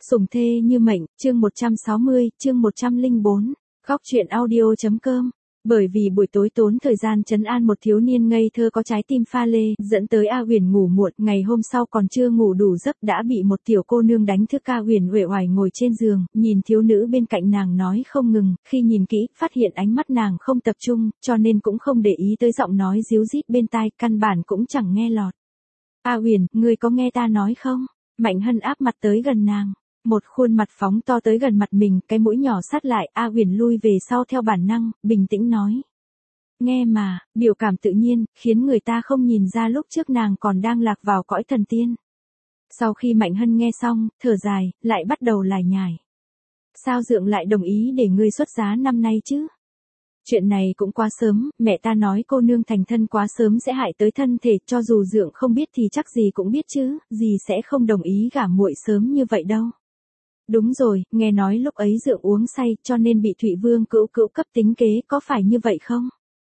Sủng thê như mệnh, chương 160, chương 104. Góc truyện audio.com. Bởi vì buổi tối tốn thời gian trấn an một thiếu niên ngây thơ có trái tim pha lê, dẫn tới A Huyền ngủ muộn, ngày hôm sau còn chưa ngủ đủ giấc đã bị một tiểu cô nương đánh thức. A Huyền uể oải ngồi trên giường, nhìn thiếu nữ bên cạnh nàng nói không ngừng, khi nhìn kỹ, phát hiện ánh mắt nàng không tập trung, cho nên cũng không để ý tới giọng nói ríu rít bên tai, căn bản cũng chẳng nghe lọt. A Huyền, ngươi có nghe ta nói không? Mạnh Hân áp mặt tới gần nàng. Một khuôn mặt phóng to tới gần mặt mình, cái mũi nhỏ sát lại, A Huyền lui về sau theo bản năng, bình tĩnh nói. Nghe mà, biểu cảm tự nhiên, khiến người ta không nhìn ra lúc trước nàng còn đang lạc vào cõi thần tiên. Sau khi Mạnh Hân nghe xong, thở dài, lại bắt đầu lải nhải. Sao Dượng lại đồng ý để ngươi xuất giá năm nay chứ? Chuyện này cũng quá sớm, mẹ ta nói cô nương thành thân quá sớm sẽ hại tới thân thể, cho dù Dượng không biết thì chắc gì cũng biết chứ, dì sẽ không đồng ý gả muội sớm như vậy đâu. Đúng rồi, nghe nói lúc ấy Dượng uống say cho nên bị Thụy Vương Cữu Cữu cấp tính kế, có phải như vậy không?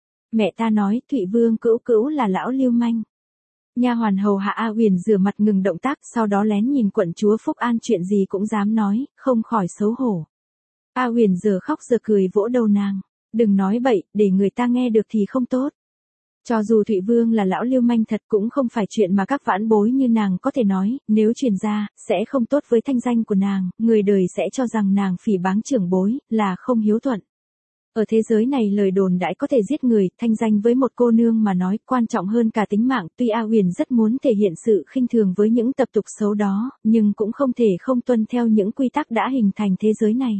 Mẹ ta nói Thụy Vương Cữu Cữu là lão lưu manh. Nha hoàn hầu hạ A Huyền rửa mặt ngừng động tác, sau đó lén nhìn quận chúa Phúc An, chuyện gì cũng dám nói, không khỏi xấu hổ. A Huyền giờ khóc giờ cười vỗ đầu nàng. Đừng nói bậy, để người ta nghe được thì không tốt. Cho dù Thụy Vương là lão lưu manh thật cũng không phải chuyện mà các vãn bối như nàng có thể nói, nếu truyền ra, sẽ không tốt với thanh danh của nàng, người đời sẽ cho rằng nàng phỉ báng trưởng bối, là không hiếu thuận. Ở thế giới này lời đồn đãi có thể giết người, thanh danh với một cô nương mà nói quan trọng hơn cả tính mạng, tuy A Huyền rất muốn thể hiện sự khinh thường với những tập tục xấu đó, nhưng cũng không thể không tuân theo những quy tắc đã hình thành thế giới này.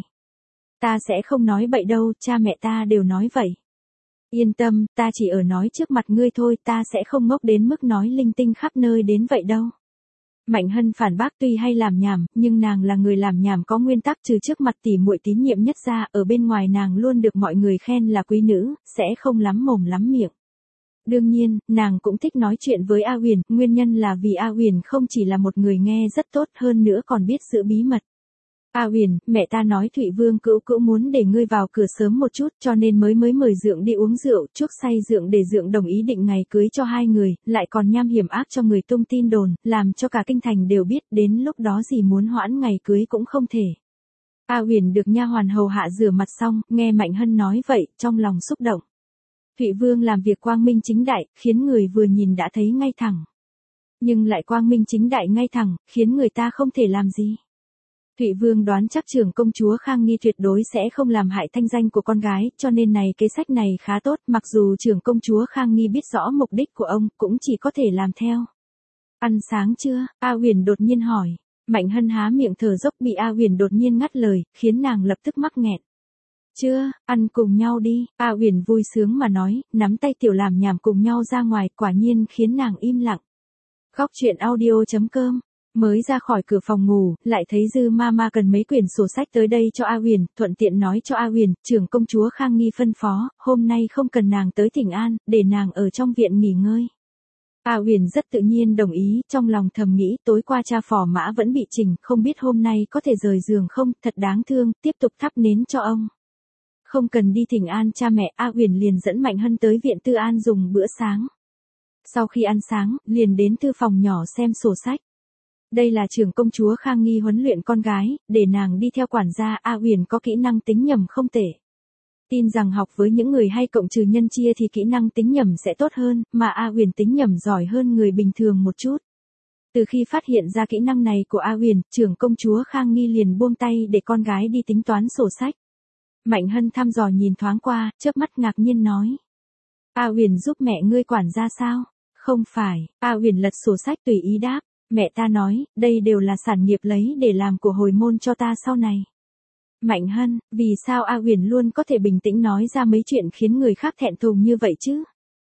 Ta sẽ không nói bậy đâu, cha mẹ ta đều nói vậy. Yên tâm, ta chỉ ở nói trước mặt ngươi thôi, ta sẽ không ngốc đến mức nói linh tinh khắp nơi đến vậy đâu. Mạnh Hân phản bác, tuy hay làm nhảm, nhưng nàng là người làm nhảm có nguyên tắc, trừ trước mặt tỉ muội tín nhiệm nhất ra, ở bên ngoài nàng luôn được mọi người khen là quý nữ, sẽ không lắm mồm lắm miệng. Đương nhiên, nàng cũng thích nói chuyện với A Huyền, nguyên nhân là vì A Huyền không chỉ là một người nghe rất tốt, hơn nữa còn biết giữ bí mật. A Huyền, mẹ ta nói Thụy Vương Cữu Cữu muốn để ngươi vào cửa sớm một chút, cho nên mới mời Dượng đi uống rượu, chuốc say Dượng để Dượng đồng ý định ngày cưới cho hai người, lại còn nham hiểm ác cho người tung tin đồn, làm cho cả kinh thành đều biết, đến lúc đó gì muốn hoãn ngày cưới cũng không thể. A Huyền được nha hoàn hầu hạ rửa mặt xong, nghe Mạnh Hân nói vậy, trong lòng xúc động. Thụy Vương làm việc quang minh chính đại, khiến người vừa nhìn đã thấy ngay thẳng. Nhưng lại quang minh chính đại ngay thẳng, khiến người ta không thể làm gì. Thụy Vương đoán chắc trưởng công chúa Khang Nghi tuyệt đối sẽ không làm hại thanh danh của con gái, cho nên kế sách này khá tốt, mặc dù trưởng công chúa Khang Nghi biết rõ mục đích của ông, cũng chỉ có thể làm theo. Ăn sáng chưa? A Huyền đột nhiên hỏi. Mạnh Hân há miệng thở dốc bị A Huyền đột nhiên ngắt lời, khiến nàng lập tức mắc nghẹn. Chưa, ăn cùng nhau đi, A Huyền vui sướng mà nói, nắm tay tiểu làm nhảm cùng nhau ra ngoài, quả nhiên khiến nàng im lặng. Góc truyện audio.com. Mới ra khỏi cửa phòng ngủ, lại thấy Dư Mama cần mấy quyển sổ sách tới đây cho A Huyền, thuận tiện nói cho A Huyền, trưởng công chúa Khang Nghi phân phó, hôm nay không cần nàng tới Thịnh An, để nàng ở trong viện nghỉ ngơi. A Huyền rất tự nhiên đồng ý, trong lòng thầm nghĩ tối qua cha phò mã vẫn bị chỉnh, không biết hôm nay có thể rời giường không, thật đáng thương, tiếp tục thắp nến cho ông. Không cần đi Thịnh An cha mẹ, A Huyền liền dẫn Mạnh Hân tới viện Tư An dùng bữa sáng. Sau khi ăn sáng, liền đến thư phòng nhỏ xem sổ sách. Đây là trưởng công chúa Khang Nghi huấn luyện con gái, để nàng đi theo quản gia. A Huyền có kỹ năng tính nhầm không tệ. Tin rằng học với những người hay cộng trừ nhân chia thì kỹ năng tính nhầm sẽ tốt hơn, mà A Huyền tính nhầm giỏi hơn người bình thường một chút. Từ khi phát hiện ra kỹ năng này của A Huyền, trưởng công chúa Khang Nghi liền buông tay để con gái đi tính toán sổ sách. Mạnh Hân thăm dò nhìn thoáng qua, chớp mắt ngạc nhiên nói. A Huyền giúp mẹ ngươi quản gia sao? Không phải, A Huyền lật sổ sách tùy ý đáp. Mẹ ta nói, đây đều là sản nghiệp lấy để làm của hồi môn cho ta sau này. Mạnh Hân, vì sao A Huyền luôn có thể bình tĩnh nói ra mấy chuyện khiến người khác thẹn thùng như vậy chứ?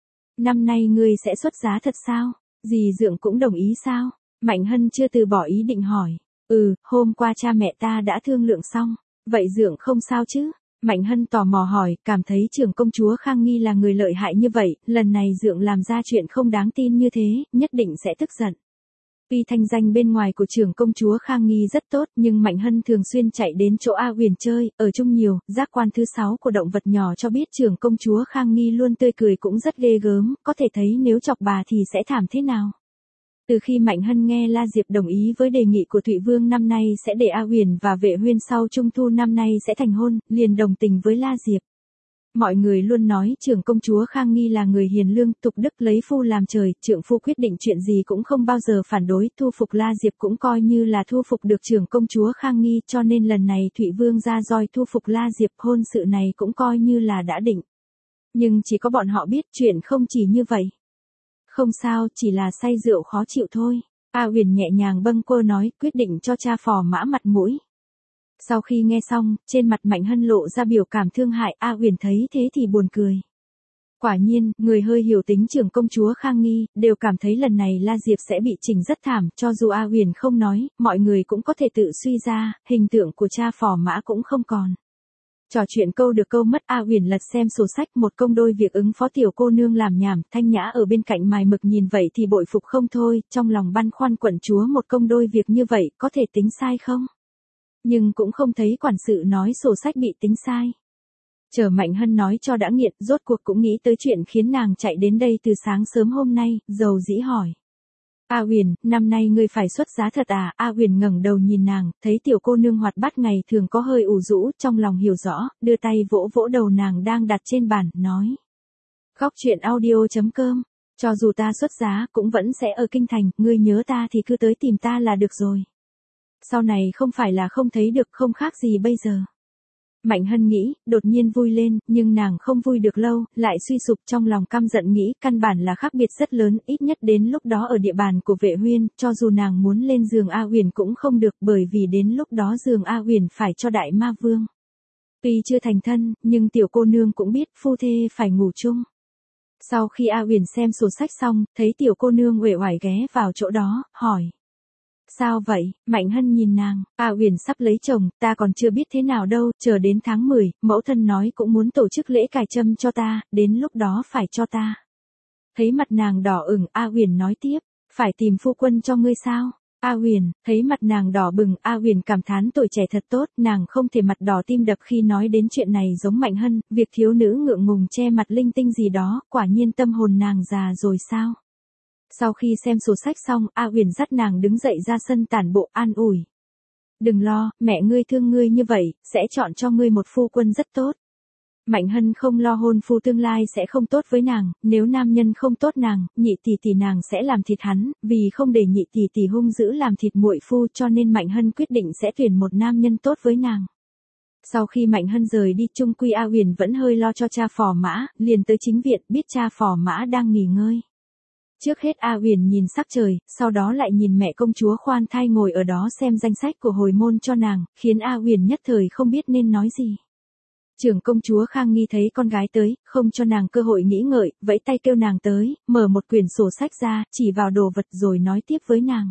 Năm nay ngươi sẽ xuất giá thật sao? Dì Dượng cũng đồng ý sao? Mạnh Hân chưa từ bỏ ý định hỏi. Hôm qua cha mẹ ta đã thương lượng xong. Vậy Dượng không sao chứ? Mạnh Hân tò mò hỏi, cảm thấy trưởng công chúa Khang Nghi là người lợi hại như vậy, lần này Dượng làm ra chuyện không đáng tin như thế, nhất định sẽ tức giận. Tuy thanh danh bên ngoài của trưởng công chúa Khang Nghi rất tốt, nhưng Mạnh Hân thường xuyên chạy đến chỗ A Huyền chơi, ở chung nhiều, giác quan thứ 6 của động vật nhỏ cho biết trưởng công chúa Khang Nghi luôn tươi cười cũng rất ghê gớm, có thể thấy nếu chọc bà thì sẽ thảm thế nào. Từ khi Mạnh Hân nghe La Diệp đồng ý với đề nghị của Thụy Vương năm nay sẽ để A Huyền và Vệ Huyên sau Trung thu năm nay sẽ thành hôn, liền đồng tình với La Diệp. Mọi người luôn nói trưởng công chúa Khang Nghi là người hiền lương, tục đức lấy phu làm trời, trượng phu quyết định chuyện gì cũng không bao giờ phản đối, thu phục La Diệp cũng coi như là thu phục được trưởng công chúa Khang Nghi, cho nên lần này Thụy Vương ra roi thu phục La Diệp, hôn sự này cũng coi như là đã định. Nhưng chỉ có bọn họ biết chuyện không chỉ như vậy. Không sao, chỉ là say rượu khó chịu thôi. A Huyền nhẹ nhàng bâng quơ nói, quyết định cho cha Phò Mã mặt mũi. Sau khi nghe xong, trên mặt Mạnh Hân lộ ra biểu cảm thương hại, A Huyền thấy thế thì buồn cười. Quả nhiên, người hơi hiểu tính trưởng công chúa Khang Nghi, đều cảm thấy lần này La Diệp sẽ bị chỉnh rất thảm, cho dù A Huyền không nói, mọi người cũng có thể tự suy ra, hình tượng của cha Phò Mã cũng không còn. Trò chuyện câu được câu mất, A Huyền lật xem sổ sách, một công đôi việc ứng phó tiểu cô nương làm nhảm, Thanh Nhã ở bên cạnh mài mực nhìn vậy thì bội phục không thôi, trong lòng băn khoăn quận chúa một công đôi việc như vậy, có thể tính sai không? Nhưng cũng không thấy quản sự nói sổ sách bị tính sai. Chờ Mạnh Hân nói cho đã nghiện, rốt cuộc cũng nghĩ tới chuyện khiến nàng chạy đến đây từ sáng sớm hôm nay, dầu dĩ hỏi. A Huyền, năm nay ngươi phải xuất giá thật à? A Huyền ngẩng đầu nhìn nàng, thấy tiểu cô nương hoạt bát ngày thường có hơi ủ rũ, trong lòng hiểu rõ, đưa tay vỗ vỗ đầu nàng đang đặt trên bàn, nói. Góc truyện audio.com, cho dù ta xuất giá cũng vẫn sẽ ở kinh thành, ngươi nhớ ta thì cứ tới tìm ta là được rồi. Sau này không phải là không thấy được, không khác gì bây giờ. Mạnh Hân nghĩ, đột nhiên vui lên, nhưng nàng không vui được lâu, lại suy sụp trong lòng căm giận nghĩ, căn bản là khác biệt rất lớn, ít nhất đến lúc đó ở địa bàn của Vệ Huyên, cho dù nàng muốn lên giường A Huyền cũng không được, bởi vì đến lúc đó giường A Huyền phải cho Đại Ma Vương. Tuy chưa thành thân, nhưng tiểu cô nương cũng biết phu thê phải ngủ chung. Sau khi A Huyền xem sổ sách xong, thấy tiểu cô nương uể oải ghé vào chỗ đó, hỏi. Sao vậy? Mạnh Hân nhìn nàng, A Huyền sắp lấy chồng, ta còn chưa biết thế nào đâu, chờ đến tháng 10, mẫu thân nói cũng muốn tổ chức lễ cài trâm cho ta, đến lúc đó phải cho ta. Thấy mặt nàng đỏ ửng, A Huyền nói tiếp, phải tìm phu quân cho ngươi sao? A Huyền, thấy mặt nàng đỏ bừng, A Huyền cảm thán tuổi trẻ thật tốt, nàng không thể mặt đỏ tim đập khi nói đến chuyện này giống Mạnh Hân, việc thiếu nữ ngượng ngùng che mặt linh tinh gì đó, quả nhiên tâm hồn nàng già rồi sao? Sau khi xem sổ sách xong, A Huyền dắt nàng đứng dậy ra sân tản bộ an ủi. Đừng lo, mẹ ngươi thương ngươi như vậy, sẽ chọn cho ngươi một phu quân rất tốt. Mạnh Hân không lo hôn phu tương lai sẽ không tốt với nàng, nếu nam nhân không tốt nàng, nhị tỷ tỷ nàng sẽ làm thịt hắn, vì không để nhị tỷ tỷ hung dữ làm thịt muội phu cho nên Mạnh Hân quyết định sẽ tuyển một nam nhân tốt với nàng. Sau khi Mạnh Hân rời đi, chung quy A Huyền vẫn hơi lo cho cha Phò Mã, liền tới chính viện, biết cha Phò Mã đang nghỉ ngơi. Trước hết A Huyền nhìn sắc trời, sau đó lại nhìn mẹ công chúa khoan thai ngồi ở đó xem danh sách của hồi môn cho nàng, khiến A Huyền nhất thời không biết nên nói gì. Trưởng công chúa Khang Nghi thấy con gái tới, không cho nàng cơ hội nghĩ ngợi, vẫy tay kêu nàng tới, mở một quyển sổ sách ra, chỉ vào đồ vật rồi nói tiếp với nàng.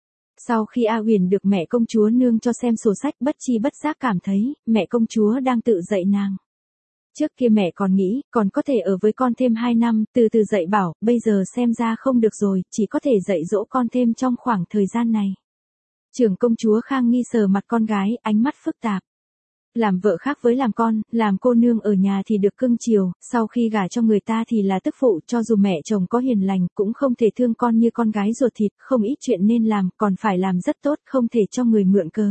Sau khi A Huyền được mẹ công chúa nương cho xem sổ sách, bất chi bất giác cảm thấy, mẹ công chúa đang tự dạy nàng. Trước kia mẹ còn nghĩ, còn có thể ở với con thêm 2 năm, từ từ dạy bảo, bây giờ xem ra không được rồi, chỉ có thể dạy dỗ con thêm trong khoảng thời gian này. Trưởng công chúa Khang Nghi sờ mặt con gái, ánh mắt phức tạp. Làm vợ khác với làm con, làm cô nương ở nhà thì được cưng chiều, sau khi gả cho người ta thì là tức phụ, cho dù mẹ chồng có hiền lành, cũng không thể thương con như con gái ruột thịt, không ít chuyện nên làm, còn phải làm rất tốt, không thể cho người mượn cớ.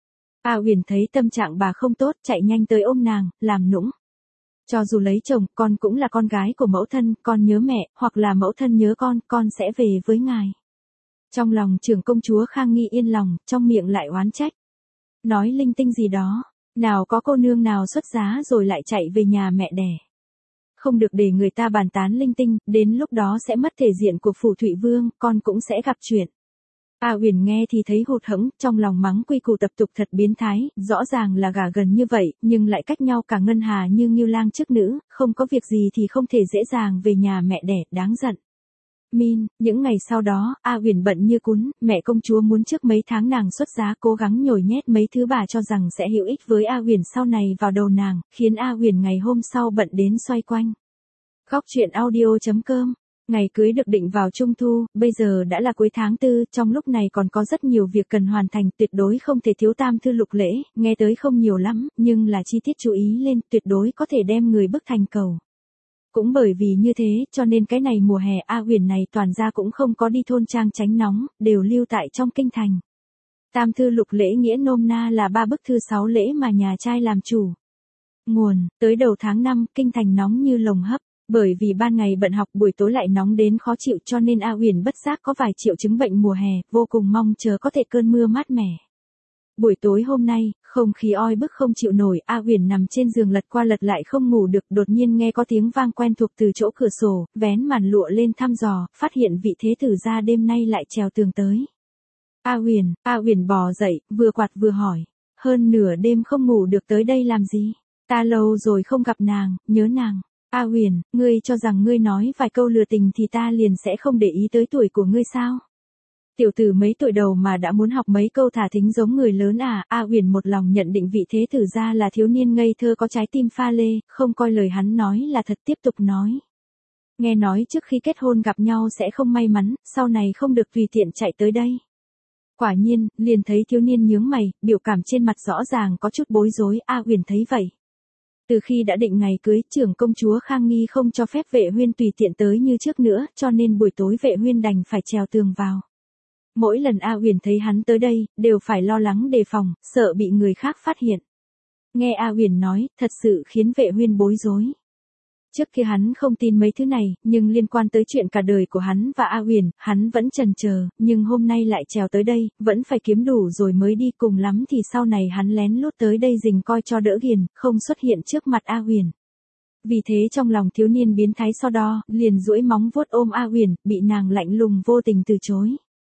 A Huyền thấy tâm trạng bà không tốt, chạy nhanh tới ôm nàng, làm nũng. Cho dù lấy chồng, con cũng là con gái của mẫu thân, con nhớ mẹ, hoặc là mẫu thân nhớ con sẽ về với ngài. Trong lòng trưởng công chúa Khang Nghi yên lòng, trong miệng lại oán trách. Nói linh tinh gì đó, nào có cô nương nào xuất giá rồi lại chạy về nhà mẹ đẻ. Không được để người ta bàn tán linh tinh, đến lúc đó sẽ mất thể diện của phủ Thụy Vương, con cũng sẽ gặp chuyện. A Huyền nghe thì thấy hụt hẫng, trong lòng mắng quy củ tập tục thật biến thái, rõ ràng là gả gần như vậy, nhưng lại cách nhau cả ngân hà như ngưu lang chức nữ, không có việc gì thì không thể dễ dàng về nhà mẹ đẻ, đáng giận. Những ngày sau đó, A Huyền bận như cún, mẹ công chúa muốn trước mấy tháng nàng xuất giá cố gắng nhồi nhét mấy thứ bà cho rằng sẽ hữu ích với A Huyền sau này vào đầu nàng, khiến A Huyền ngày hôm sau bận đến xoay quanh. Góc truyện audio.com. Ngày cưới được định vào Trung thu, bây giờ đã là cuối tháng 4, trong lúc này còn có rất nhiều việc cần hoàn thành, tuyệt đối không thể thiếu tam thư lục lễ, nghe tới không nhiều lắm, nhưng là chi tiết chú ý lên, tuyệt đối có thể đem người bức thành cầu. Cũng bởi vì như thế, cho nên cái này mùa hè A Huyền này toàn ra cũng không có đi thôn trang tránh nóng, đều lưu tại trong kinh thành. Tam thư lục lễ nghĩa nôm na là 3 bức thư 6 lễ mà nhà trai làm chủ. Nguồn, tới đầu tháng 5, kinh thành nóng như lồng hấp. Bởi vì ban ngày bận học buổi tối lại nóng đến khó chịu cho nên A Huyền bất giác có vài triệu chứng bệnh mùa hè, vô cùng mong chờ có thể cơn mưa mát mẻ. Buổi tối hôm nay, không khí oi bức không chịu nổi, A Huyền nằm trên giường lật qua lật lại không ngủ được, đột nhiên nghe có tiếng vang quen thuộc từ chỗ cửa sổ, vén màn lụa lên thăm dò, phát hiện vị thế tử gia đêm nay lại trèo tường tới. A Huyền bò dậy, vừa quạt vừa hỏi, hơn nửa đêm không ngủ được tới đây làm gì? Ta lâu rồi không gặp nàng, nhớ nàng. A Huyền, ngươi cho rằng ngươi nói vài câu lừa tình thì ta liền sẽ không để ý tới tuổi của ngươi sao? Tiểu tử mấy tuổi đầu mà đã muốn học mấy câu thả thính giống người lớn à? A Huyền một lòng nhận định vị thế tử gia là thiếu niên ngây thơ có trái tim pha lê, không coi lời hắn nói là thật, tiếp tục nói. Nghe nói trước khi kết hôn gặp nhau sẽ không may mắn, sau này không được tùy tiện chạy tới đây. Quả nhiên, liền thấy thiếu niên nhướng mày, biểu cảm trên mặt rõ ràng có chút bối rối. A Huyền thấy vậy. Từ khi đã định ngày cưới, trưởng công chúa Khang Nghi không cho phép Vệ Huyên tùy tiện tới như trước nữa, cho nên buổi tối Vệ Huyên đành phải trèo tường vào. Mỗi lần A Huyền thấy hắn tới đây, đều phải lo lắng đề phòng, sợ bị người khác phát hiện. Nghe A Huyền nói, thật sự khiến Vệ Huyên bối rối. Trước kia hắn không tin mấy thứ này, nhưng liên quan tới chuyện cả đời của hắn và A Huyền, hắn vẫn chần chờ, nhưng hôm nay lại trèo tới đây, vẫn phải kiếm đủ rồi mới đi, cùng lắm thì sau này hắn lén lút tới đây rình coi cho đỡ ghiền, không xuất hiện trước mặt A Huyền. Vì thế trong lòng thiếu niên biến thái so đo, liền duỗi móng vuốt ôm A Huyền, bị nàng lạnh lùng vô tình từ chối.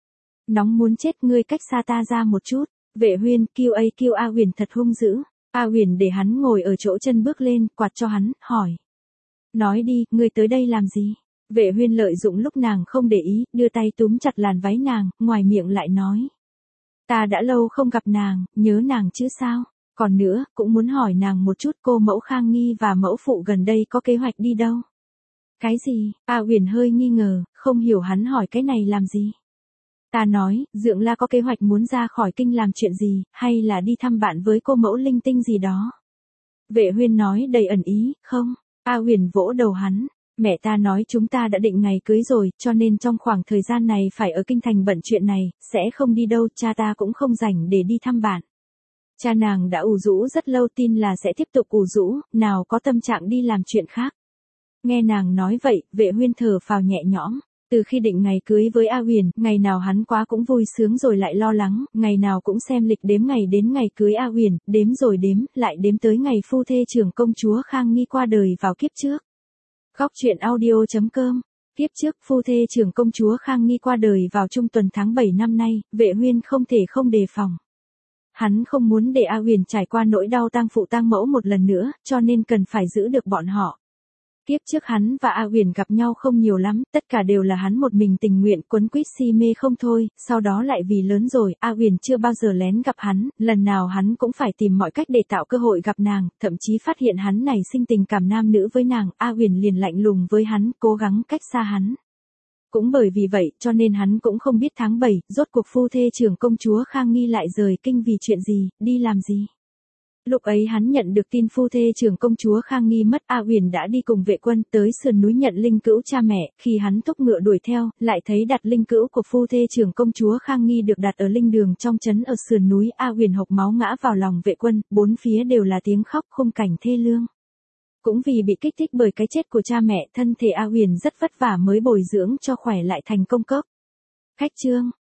Nóng muốn chết, ngươi cách xa ta ra một chút. Vệ Huyên kêu A Huyền thật hung dữ. A Huyền để hắn ngồi ở chỗ chân bước lên, quạt cho hắn, hỏi. Nói đi, ngươi tới đây làm gì? Vệ Huyên lợi dụng lúc nàng không để ý, đưa tay túm chặt làn váy nàng, ngoài miệng lại nói. Ta đã lâu không gặp nàng, nhớ nàng chứ sao? Còn nữa, cũng muốn hỏi nàng một chút, cô mẫu Khang Nghi và mẫu phụ gần đây có kế hoạch đi đâu? Cái gì? A Huyền hơi nghi ngờ, không hiểu hắn hỏi cái này làm gì? Ta nói, Dượng La có kế hoạch muốn ra khỏi kinh làm chuyện gì, hay là đi thăm bạn với cô mẫu linh tinh gì đó? Vệ Huyên nói đầy ẩn ý, không? A Huyền vỗ đầu hắn, mẹ ta nói chúng ta đã định ngày cưới rồi, cho nên trong khoảng thời gian này phải ở kinh thành bận chuyện này, sẽ không đi đâu, cha ta cũng không rảnh để đi thăm bạn. Cha nàng đã ủ rũ rất lâu, tin là sẽ tiếp tục ủ rũ, nào có tâm trạng đi làm chuyện khác. Nghe nàng nói vậy, Vệ Huyên thở phào nhẹ nhõm. Từ khi định ngày cưới với A Huyền, ngày nào hắn quá cũng vui sướng rồi lại lo lắng, ngày nào cũng xem lịch đếm ngày đến ngày cưới A Huyền, đếm rồi đếm, lại đếm tới ngày phu thê trưởng công chúa Khang Nghi qua đời vào kiếp trước. Góc truyện audio.com. Kiếp trước phu thê trưởng công chúa Khang Nghi qua đời vào trung tuần tháng 7 năm nay, Vệ Huyên không thể không đề phòng. Hắn không muốn để A Huyền trải qua nỗi đau tang phụ tang mẫu một lần nữa, cho nên cần phải giữ được bọn họ. Kiếp trước hắn và A Huyền gặp nhau không nhiều lắm, tất cả đều là hắn một mình tình nguyện quấn quýt si mê không thôi, sau đó lại vì lớn rồi, A Huyền chưa bao giờ lén gặp hắn, lần nào hắn cũng phải tìm mọi cách để tạo cơ hội gặp nàng, thậm chí phát hiện hắn này sinh tình cảm nam nữ với nàng, A Huyền liền lạnh lùng với hắn, cố gắng cách xa hắn. Cũng bởi vì vậy, cho nên hắn cũng không biết tháng 7, rốt cuộc phu thê trưởng công chúa Khang Nghi lại rời kinh vì chuyện gì, đi làm gì. Lúc ấy hắn nhận được tin phu thê trưởng công chúa Khang Nghi mất, A Huyền đã đi cùng vệ quân tới sườn núi nhận linh cữu cha mẹ, khi hắn thúc ngựa đuổi theo, lại thấy đặt linh cữu của phu thê trưởng công chúa Khang Nghi được đặt ở linh đường trong trấn ở sườn núi, A Huyền hộc máu ngã vào lòng vệ quân, bốn phía đều là tiếng khóc, khung cảnh thê lương. Cũng vì bị kích thích bởi cái chết của cha mẹ, thân thể A Huyền rất vất vả mới bồi dưỡng cho khỏe lại thành công cốc. Khách chương.